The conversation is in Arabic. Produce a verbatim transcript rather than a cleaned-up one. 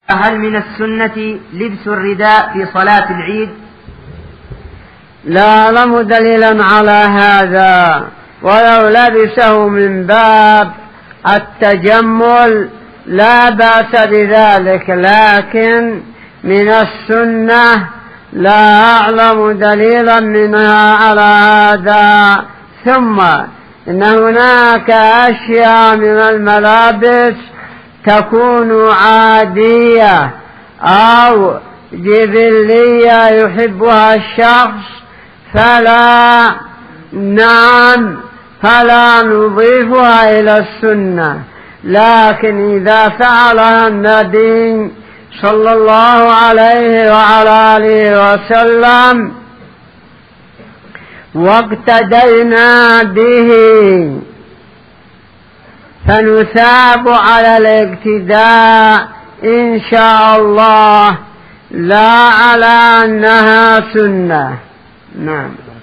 هل من السنة لبس الرداء في صلاة العيد؟ لا أعلم دليلا على هذا، ولو لبسه من باب التجمل لا بأس بذلك، لكن من السنة لا أعلم دليلا منها على هذا. ثم إن هناك أشياء من الملابس تكون عادية أو جبلية يحبها الشخص، فلا نعم فلا نضيفها إلى السنة. لكن إذا فعلها النبي صلى الله عليه وعلى آله وسلم واقتدينا به فنثاب على الاقتداء إن شاء الله، لا على أنها سنة. نعم.